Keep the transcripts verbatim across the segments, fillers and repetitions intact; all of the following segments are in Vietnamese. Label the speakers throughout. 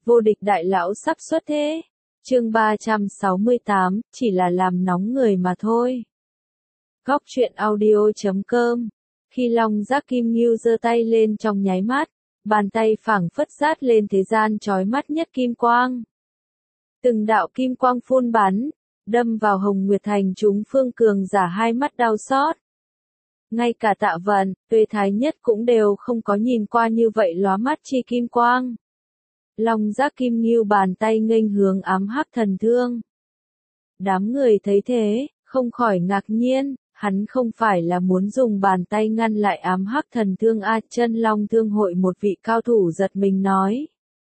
Speaker 1: Vô địch đại lão sắp xuất thế. Chương ba trăm sáu mươi tám, chỉ là làm nóng người mà thôi. Góc truyện audio chấm com. Khi Long Giác Kim Ngưu giơ tay lên trong nháy mắt, bàn tay phảng phất rát lên thế gian chói mắt nhất kim quang. Từng đạo kim quang phun bắn, đâm vào Hồng Nguyệt Thành chúng Phương Cường giả hai mắt đau xót. Ngay cả Tạ Vận, Tuệ Thái Nhất cũng đều không có nhìn qua như vậy lóa mắt chi kim quang. Long Giác Kim Ngưu bàn tay nghênh hướng ám hắc thần thương. Đám người thấy thế, không khỏi ngạc nhiên, hắn không phải là muốn dùng bàn tay ngăn lại ám hắc thần thương a? Chân Long Thương hội một vị cao thủ giật mình nói.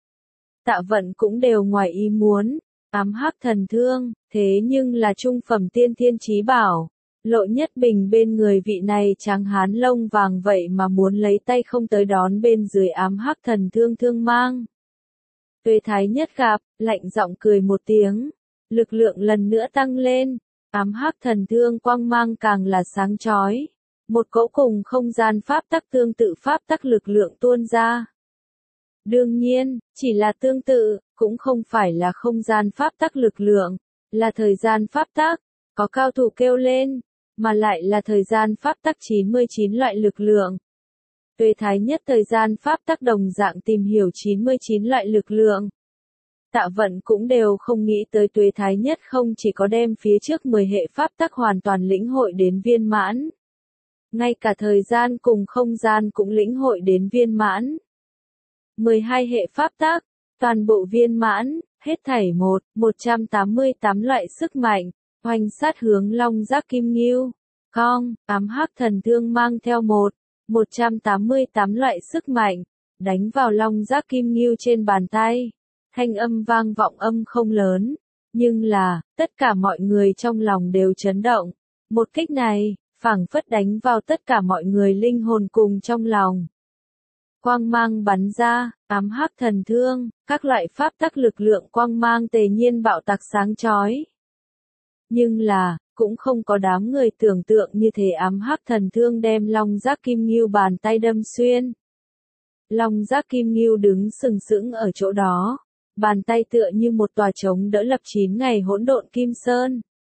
Speaker 1: Tạ Vận cũng đều ngoài ý muốn, ám hắc thần thương, thế nhưng là trung phẩm tiên thiên chí bảo. Lộ Nhất Bình bên người vị này trắng hán lông vàng vậy mà muốn lấy tay không tới đón bên dưới ám hắc thần thương thương mang. Tuệ Thái Nhất gặp, lạnh giọng cười một tiếng, lực lượng lần nữa tăng lên, ám hắc thần thương quang mang càng là sáng chói. Một cỗ cùng không gian pháp tắc tương tự pháp tắc lực lượng tuôn ra. Đương nhiên, chỉ là tương tự, cũng không phải là không gian pháp tắc lực lượng, là thời gian pháp tắc, có cao thủ kêu lên, mà lại là thời gian pháp tắc chín mươi chín loại lực lượng. Tuệ Thái Nhất thời gian pháp tắc đồng dạng tìm hiểu chín mươi chín loại lực lượng. Tạ Vận cũng đều không nghĩ tới Tuệ Thái Nhất không chỉ có đem phía trước mười hệ pháp tắc hoàn toàn lĩnh hội đến viên mãn. Ngay cả thời gian cùng không gian cũng lĩnh hội đến viên mãn. mười hai hệ pháp tắc, toàn bộ viên mãn, hết thảy một, một trăm tám mươi tám loại sức mạnh, hoành sát hướng Long Giác Kim Ngưu. Cong, ám hắc thần thương mang theo một, một trăm tám mươi tám loại sức mạnh, đánh vào Long Giác Kim Ngưu trên bàn tay. Thanh âm vang vọng âm không lớn, nhưng là, tất cả mọi người trong lòng đều chấn động. Một kích này, phảng phất đánh vào tất cả mọi người linh hồn cùng trong lòng. Quang mang bắn ra, ám hắc thần thương, các loại pháp tắc lực lượng quang mang tề nhiên bạo tạc sáng chói. Nhưng là, cũng không có đám người tưởng tượng như thế ám hắc thần thương đem Long Giác Kim Ngưu bàn tay đâm xuyên. Long Giác Kim Ngưu đứng sừng sững ở chỗ đó, bàn tay tựa như một tòa trống đỡ lập chín ngày hỗn độn kim sơn.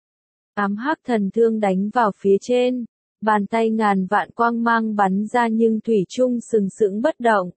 Speaker 1: Ám hắc thần thương đánh vào phía trên, bàn tay ngàn vạn quang mang bắn ra nhưng thủy chung sừng sững bất động.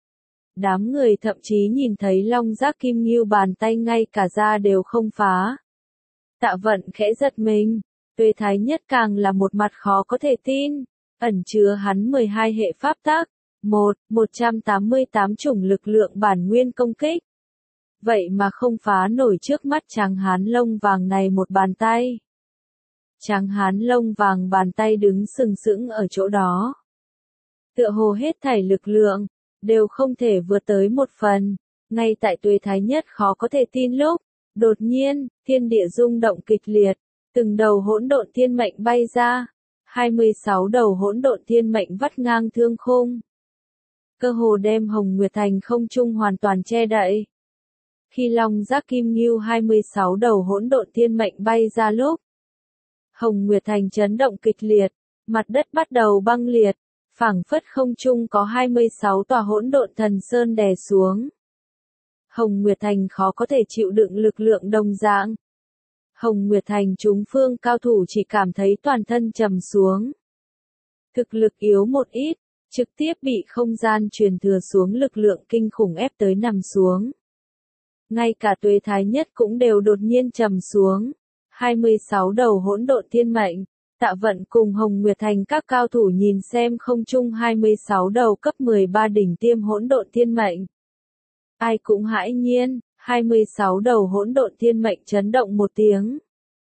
Speaker 1: Đám người thậm chí nhìn thấy Long Giác Kim Ngưu bàn tay ngay cả da đều không phá. Tạ Vận khẽ giật mình, Tuệ Thái Nhất càng là một mặt khó có thể tin, ẩn chứa hắn mười hai hệ pháp tắc, một, một trăm tám mươi tám chủng lực lượng bản nguyên công kích. Vậy mà không phá nổi trước mắt tráng hán lông vàng này một bàn tay. Tráng hán lông vàng bàn tay đứng sừng sững ở chỗ đó. Tựa hồ hết thảy lực lượng, đều không thể vượt tới một phần, ngay tại Tuệ Thái Nhất khó có thể tin lúc. Đột nhiên, thiên địa rung động kịch liệt, từng đầu hỗn độn thiên mệnh bay ra, hai mươi sáu đầu hỗn độn thiên mệnh vắt ngang thương khung. Cơ hồ đem Hồng Nguyệt Thành không trung hoàn toàn che đậy. Khi Long Giác Kim Ngưu hai mươi sáu đầu hỗn độn thiên mệnh bay ra lúc, Hồng Nguyệt Thành chấn động kịch liệt, mặt đất bắt đầu băng liệt, phảng phất không trung có hai mươi sáu tòa hỗn độn thần sơn đè xuống. Hồng Nguyệt Thành khó có thể chịu đựng lực lượng đồng dạng. Hồng Nguyệt Thành chúng phương cao thủ chỉ cảm thấy toàn thân trầm xuống. Thực lực yếu một ít, trực tiếp bị không gian truyền thừa xuống lực lượng kinh khủng ép tới nằm xuống. Ngay cả Tuệ Thái Nhất cũng đều đột nhiên trầm xuống. hai mươi sáu đầu hỗn độn thiên mệnh, Tạ Vận cùng Hồng Nguyệt Thành các cao thủ nhìn xem không trung hai mươi sáu đầu cấp mười ba đỉnh tiêm hỗn độn thiên mệnh. Ai cũng hãi nhiên, hai mươi sáu đầu hỗn độn thiên mệnh chấn động một tiếng.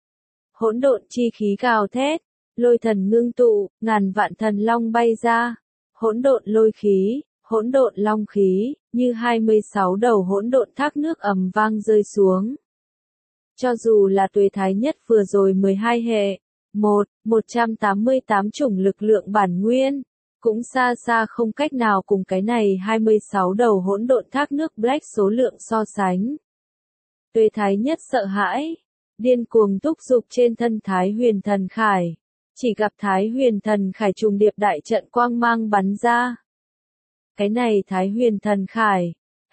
Speaker 1: Hỗn độn chi khí gào thét, lôi thần ngưng tụ, ngàn vạn thần long bay ra. Hỗn độn lôi khí, hỗn độn long khí, như hai mươi sáu đầu hỗn độn thác nước ầm vang rơi xuống. Cho dù là Tuệ Thái Nhất vừa rồi mười hai hệ, một, một trăm tám mươi tám chủng lực lượng bản nguyên, cũng xa xa không cách nào cùng cái này hai mươi sáu đầu hỗn độn thác nước Black số lượng so sánh. Tuệ Thái Nhất sợ hãi, điên cuồng thúc giục trên thân Thái Huyền Thần Khải, chỉ gặp Thái Huyền Thần Khải trùng điệp đại trận quang mang bắn ra. Cái này Thái Huyền Thần Khải,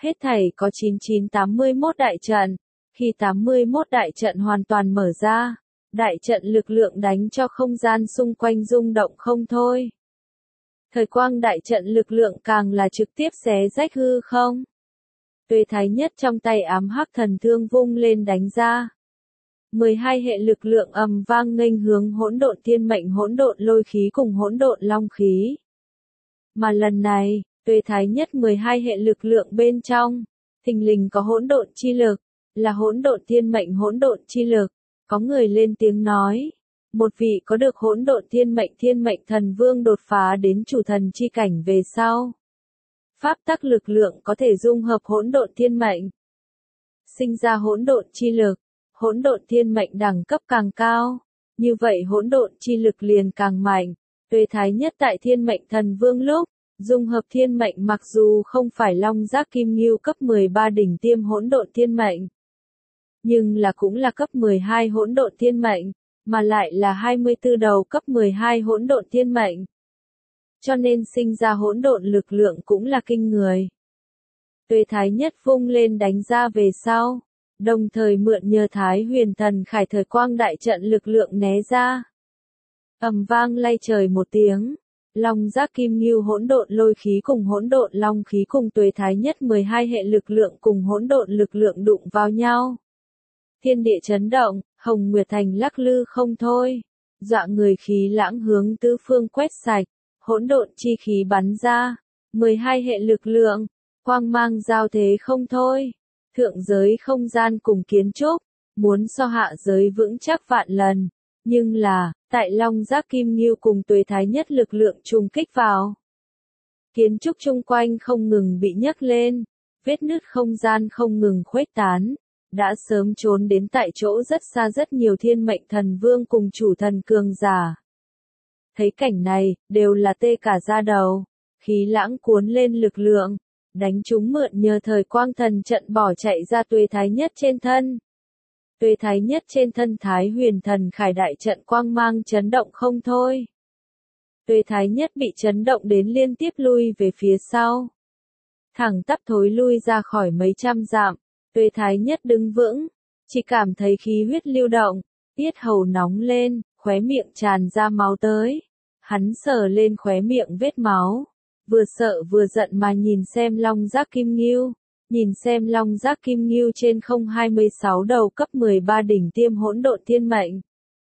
Speaker 1: Hết thảy có chín nghìn chín trăm tám mươi mốt đại trận. Khi tám mươi mốt đại trận hoàn toàn mở ra, đại trận lực lượng đánh cho không gian xung quanh rung động không thôi. Thời quang đại trận lực lượng càng là trực tiếp xé rách hư không. Tuế Thái Nhất trong tay ám hắc thần thương vung lên đánh ra. mười hai hệ lực lượng ầm vang nghênh hướng hỗn độn thiên mệnh, hỗn độn lôi khí cùng hỗn độn long khí. Mà lần này, Tuế Thái Nhất mười hai hệ lực lượng bên trong, thình lình có hỗn độn chi lực, là hỗn độn thiên mệnh, hỗn độn chi lực. Có người lên tiếng nói, một vị có được hỗn độn thiên mệnh thiên mệnh thần vương đột phá đến chủ thần chi cảnh về sau. Pháp tắc lực lượng có thể dung hợp hỗn độn thiên mệnh, sinh ra hỗn độn chi lực. Hỗn độn thiên mệnh đẳng cấp càng cao, như vậy hỗn độn chi lực liền càng mạnh. Tuế Thái Nhất tại thiên mệnh thần vương lúc, dung hợp thiên mệnh mặc dù không phải long giác kim ngưu cấp mười ba đỉnh tiêm hỗn độn thiên mệnh, nhưng là cũng là cấp mười hai hỗn độn thiên mệnh, mà lại là hai mươi tư đầu cấp mười hai hỗn độn thiên mệnh. Cho nên sinh ra hỗn độn lực lượng cũng là kinh người. Tuế Thái Nhất vung lên đánh ra về sau, đồng thời mượn nhờ Thái Huyền Thần Khải thời quang đại trận lực lượng né ra. Ầm vang lay trời một tiếng, long giác kim ngưu hỗn độn lôi khí cùng hỗn độn long khí cùng Tuế Thái Nhất mười hai hệ lực lượng cùng hỗn độn lực lượng đụng vào nhau. Thiên địa chấn động, Hồng Nguyệt Thành lắc lư không thôi, dọa người khí lãng hướng tứ phương quét sạch, hỗn độn chi khí bắn ra, mười hai hệ lực lượng, quang mang giao thế không thôi. Thượng giới không gian cùng kiến trúc, muốn so hạ giới vững chắc vạn lần, nhưng là, tại long giác kim ngưu cùng Tuế Thái Nhất lực lượng trùng kích vào. Kiến trúc chung quanh không ngừng bị nhấc lên, vết nứt không gian không ngừng khuếch tán, đã sớm trốn đến tại chỗ rất xa rất nhiều thiên mệnh thần vương cùng chủ thần cường giả. Thấy cảnh này, đều là tê cả da đầu, khí lãng cuốn lên lực lượng, đánh chúng mượn nhờ thời quang thần trận bỏ chạy ra Tuế Thái Nhất trên thân. Tuế Thái Nhất trên thân Thái Huyền Thần Khải đại trận quang mang chấn động không thôi. Tuế Thái Nhất bị chấn động đến liên tiếp lui về phía sau. Thẳng tắp thối lui ra khỏi mấy trăm dặm, Tuế Thái Nhất đứng vững, chỉ cảm thấy khí huyết lưu động, tiết hầu nóng lên, khóe miệng tràn ra máu tới. Hắn sờ lên khóe miệng vết máu. Vừa sợ vừa giận mà nhìn xem long giác kim ngưu, nhìn xem long giác kim ngưu trên không hai mươi sáu đầu cấp mười ba đỉnh tiêm hỗn độn thiên mệnh.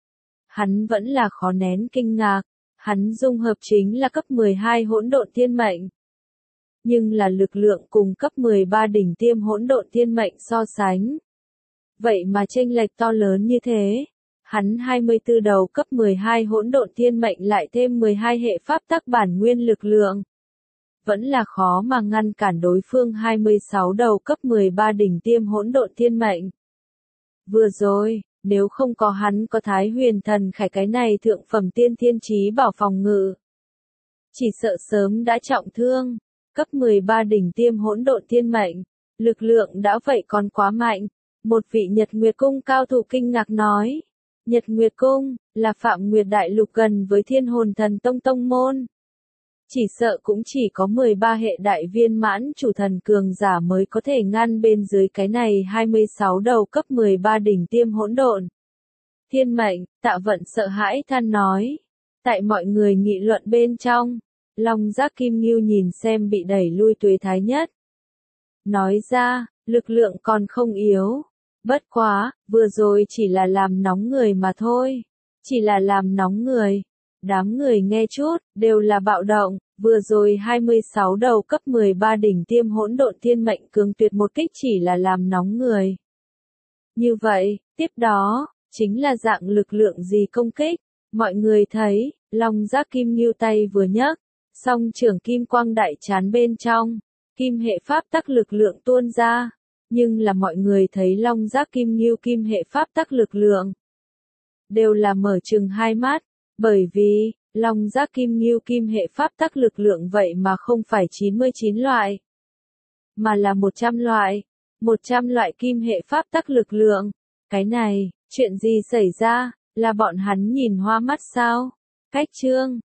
Speaker 1: Hắn vẫn là khó nén kinh ngạc, hắn dung hợp chính là cấp mười hai hỗn độn thiên mệnh. Nhưng là lực lượng cùng cấp mười ba đỉnh tiêm hỗn độn thiên mệnh so sánh. Vậy mà chênh lệch to lớn như thế. Hắn hai mươi tư đầu cấp mười hai hỗn độn thiên mệnh lại thêm mười hai hệ pháp tắc bản nguyên lực lượng. Vẫn là khó mà ngăn cản đối phương hai mươi sáu đầu cấp mười ba đỉnh tiêm hỗn độn thiên mệnh. Vừa rồi, nếu không có hắn có Thái Huyền Thần Khải cái này thượng phẩm tiên thiên chí bảo phòng ngự, chỉ sợ sớm đã trọng thương. Cấp mười ba đỉnh tiêm hỗn độn thiên mệnh, lực lượng đã vậy còn quá mạnh. Một vị Nhật Nguyệt Cung cao thủ kinh ngạc nói, Nhật Nguyệt Cung là Phạm Nguyệt Đại Lục gần với Thiên Hồn Thần Tông tông môn. Chỉ sợ cũng chỉ có mười ba hệ đại viên mãn chủ thần cường giả mới có thể ngăn bên dưới cái này hai mươi sáu đầu cấp mười ba đỉnh tiêm hỗn độn. Thiên mệnh, Tạ Vận sợ hãi than nói. Tại mọi người nghị luận bên trong, long giác kim ngưu nhìn xem bị đẩy lui Tuế Thái Nhất. Nói ra, lực lượng còn không yếu. Bất quá, vừa rồi chỉ là làm nóng người mà thôi. Chỉ là làm nóng người. Đám người nghe chút, đều là bạo động, vừa rồi hai mươi sáu đầu cấp mười ba đỉnh tiêm hỗn độn thiên mệnh cường tuyệt một kích chỉ là làm nóng người. Như vậy, tiếp đó, chính là dạng lực lượng gì công kích, mọi người thấy, long giác kim ngưu tay vừa nhấc, song trưởng kim quang đại chán bên trong, kim hệ pháp tắc lực lượng tuôn ra, nhưng là mọi người thấy long giác kim ngưu kim hệ pháp tắc lực lượng, đều là mở trừng hai mắt. Bởi vì, long giác kim ngưu kim hệ pháp tắc lực lượng vậy mà không phải chín mươi chín loại, mà là một trăm loại, một trăm loại kim hệ pháp tắc lực lượng. Cái này, chuyện gì xảy ra, là bọn hắn nhìn hoa mắt sao? Cách chương